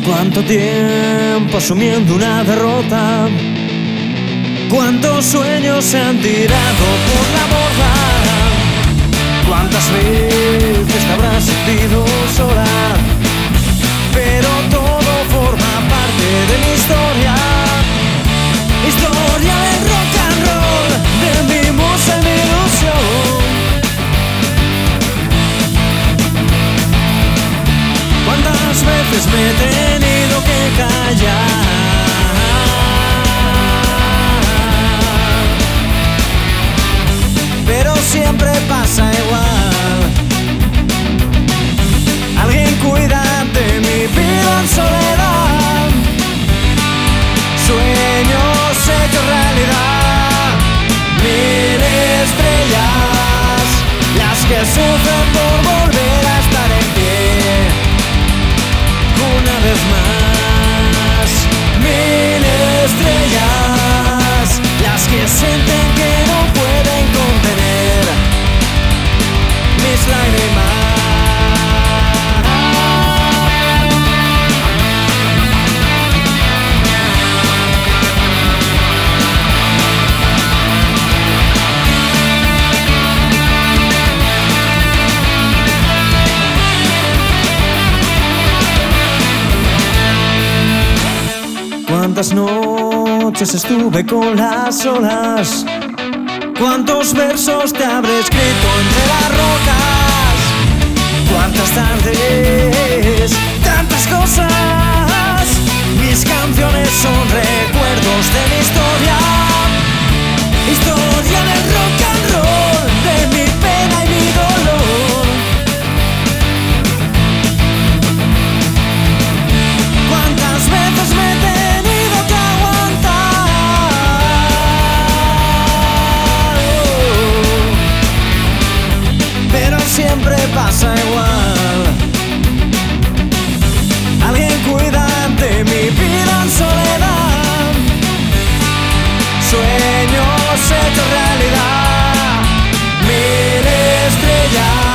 Cuánto tiempo asumiendo una derrota, cuántos sueños se han tirado por la borda, cuántas veces te habrás sentido sola, pero todo forma parte de mi historia, historia del rock and roll, de mi musa y mi ilusión. Cuántas veces me he tenido que callar, pero siempre pasa igual. Alguien cuida de mi vida en soledad, sueños hechos realidad, 1000 estrellas, las que sufren por volver a estar en pie. Una vez más, 1000 estrellas, las que sienten que no pueden contener mis lágrimas. Cuántas noches estuve con las olas, cuántos versos te habré escrito entre las rocas, cuántas tardes, tantas cosas. Mis canciones son recuerdos de mi historia, historia del rock and roll, de mi pena y mi dolor. Cuántas veces me siempre pasa igual. Alguien cuida de mi vida en soledad, sueños hechos realidad, 1000 estrellas.